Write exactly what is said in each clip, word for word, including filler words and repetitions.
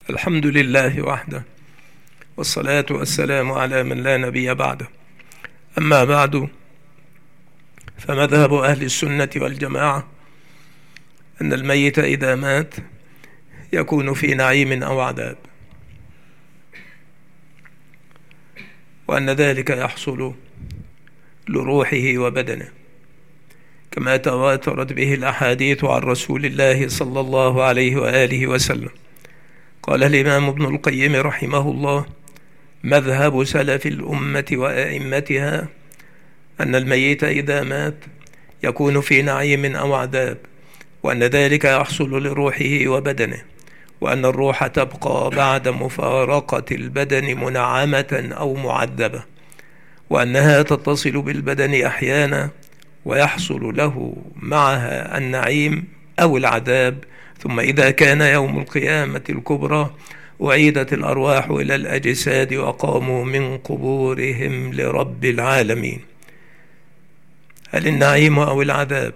الحمد لله وحده، والصلاة والسلام على من لا نبي بعده. أما بعد، فمذهب أهل السنة والجماعة أن الميت إذا مات يكون في نعيم أو عذاب، وأن ذلك يحصل لروحه وبدنه، كما تواترت به الأحاديث عن رسول الله صلى الله عليه وآله وسلم. قال الإمام ابن القيم رحمه الله: مذهب سلف الأمة وأئمتها أن الميت إذا مات يكون في نعيم أو عذاب، وأن ذلك يحصل لروحه وبدنه، وأن الروح تبقى بعد مفارقة البدن منعمة أو معذبة، وأنها تتصل بالبدن أحيانا ويحصل له معها النعيم أو العذاب. ثم إذا كان يوم القيامة الكبرى أعيدت الأرواح إلى الأجساد وقاموا من قبورهم لرب العالمين. هل النعيم أو العذاب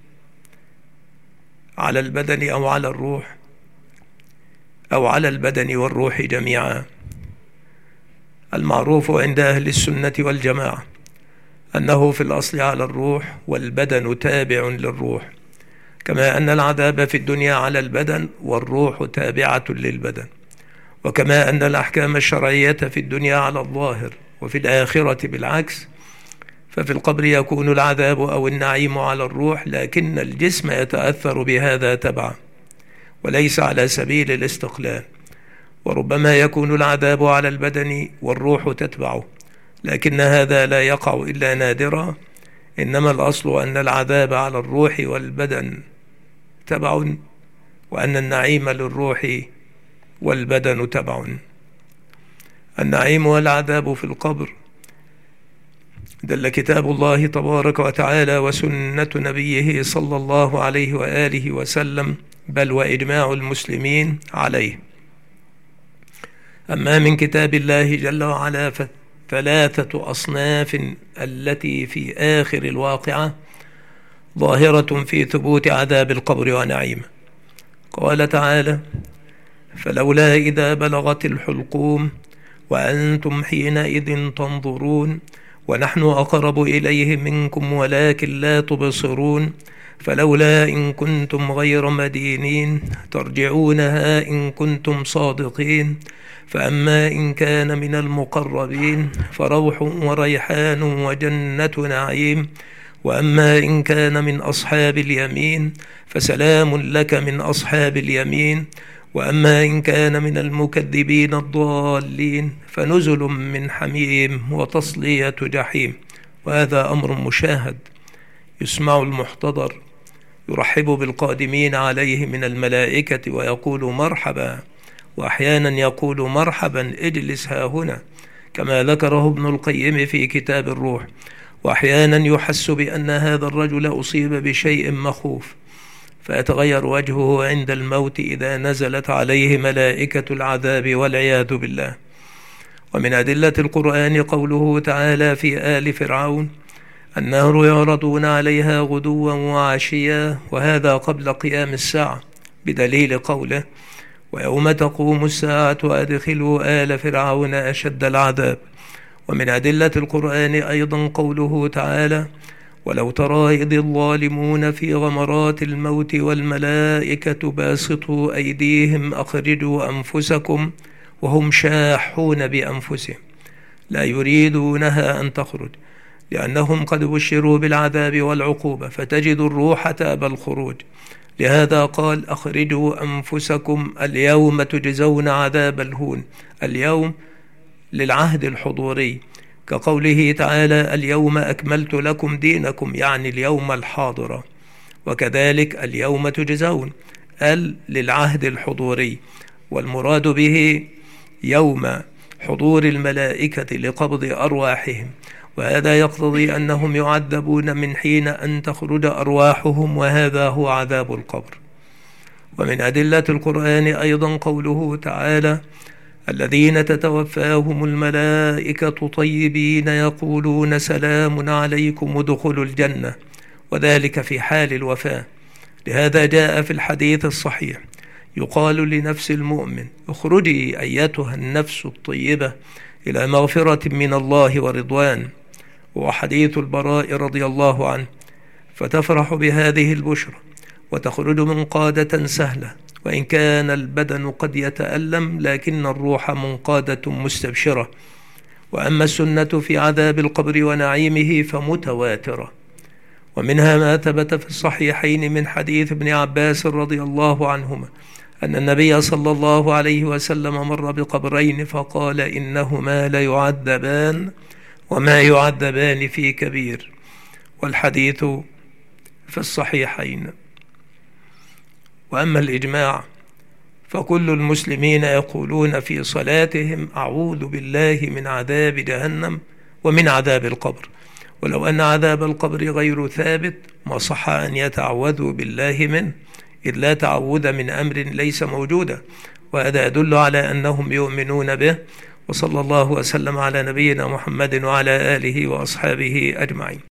على البدن أو على الروح، أو على البدن والروح جميعا؟ المعروف عند أهل السنة والجماعة أنه في الأصل على الروح، والبدن تابع للروح، كما أن العذاب في الدنيا على البدن والروح تابعة للبدن، وكما أن الأحكام الشرعية في الدنيا على الظاهر وفي الآخرة بالعكس. ففي القبر يكون العذاب أو النعيم على الروح، لكن الجسم يتأثر بهذا تبعا وليس على سبيل الاستقلال. وربما يكون العذاب على البدن والروح تتبعه، لكن هذا لا يقع إلا نادرا، إنما الأصل أن العذاب على الروح والبدن تبع، وأن النعيم للروح والبدن تبع. النعيم والعذاب في القبر دل كتاب الله تبارك وتعالى وسنة نبيه صلى الله عليه وآله وسلم، بل وإجماع المسلمين عليه. أما من كتاب الله جل وعلا فثلاثة أصناف التي في آخر الواقعة ظاهرة في ثبوت عذاب القبر ونعيمه. قال تعالى: فلولا إذا بلغت الحلقوم وأنتم حينئذ تنظرون ونحن أقرب إليه منكم ولكن لا تبصرون فلولا إن كنتم غير مدينين ترجعونها إن كنتم صادقين فأما إن كان من المقربين فروح وريحان وجنة نعيم وأما إن كان من أصحاب اليمين فسلام لك من أصحاب اليمين وأما إن كان من المكذبين الضالين فنزل من حميم وتصلية جحيم. وهذا أمر مشاهد يسمع المحتضر، يرحب بالقادمين عليه من الملائكة ويقول مرحبا، وأحيانا يقول مرحبا اجلس ها هنا، كما ذكره ابن القيم في كتاب الروح. وأحيانا يحس بأن هذا الرجل أصيب بشيء مخوف، فيتغير وجهه عند الموت إذا نزلت عليه ملائكة العذاب والعياذ بالله. ومن أدلة القرآن قوله تعالى في آل فرعون: النار يعرضون عليها غدوا وعشيا، وهذا قبل قيام الساعة، بدليل قوله: ويوم تقوم الساعة أدخلوا آل فرعون أشد العذاب. ومن أدلة القرآن أيضا قوله تعالى: ولو ترى إذ الظالمون في غمرات الموت والملائكة باسطوا أيديهم أخرجوا أنفسكم وهم شاحون بأنفسهم لا يريدونها أن تخرج لأنهم قد بشروا بالعذاب والعقوبة، فتجد الروح تأبى الخروج. لهذا قال: أخرجوا أنفسكم اليوم تجزون عذاب الهون. اليوم للعهد الحضوري، كقوله تعالى: اليوم أكملت لكم دينكم، يعني اليوم الحاضر. وكذلك اليوم تجزون ال للعهد الحضوري، والمراد به يوم حضور الملائكة لقبض أرواحهم، وهذا يقتضي أنهم يعذبون من حين أن تخرج أرواحهم، وهذا هو عذاب القبر. ومن أدلة القرآن أيضا قوله تعالى: الذين تتوفاهم الملائكة طيبين يقولون سلام عليكم ادخلوا الجنة، وذلك في حال الوفاة. لهذا جاء في الحديث الصحيح: يقال لنفس المؤمن: اخرجي أيتها النفس الطيبة إلى مغفرة من الله ورضوان. وحديث البراء رضي الله عنه: فتفرح بهذه البشرى وتخرج منقادة سهلة، وإن كان البدن قد يتألم لكن الروح منقادة مستبشرة. وأما السنة في عذاب القبر ونعيمه فمتواترة، ومنها ما ثبت في الصحيحين من حديث ابن عباس رضي الله عنهما أن النبي صلى الله عليه وسلم مر بقبرين فقال: إنهما ليعذبان وما يعذبان في كبير. والحديث في الصحيحين. وأما الإجماع فكل المسلمين يقولون في صلاتهم: أعوذ بالله من عذاب جهنم ومن عذاب القبر. ولو أن عذاب القبر غير ثابت ما صح أن يتعوذوا بالله منه، إذ لا تعوذ من أمر ليس موجودا، وهذا يدل على أنهم يؤمنون به. وصلى الله وسلم على نبينا محمد وعلى آله وأصحابه أجمعين.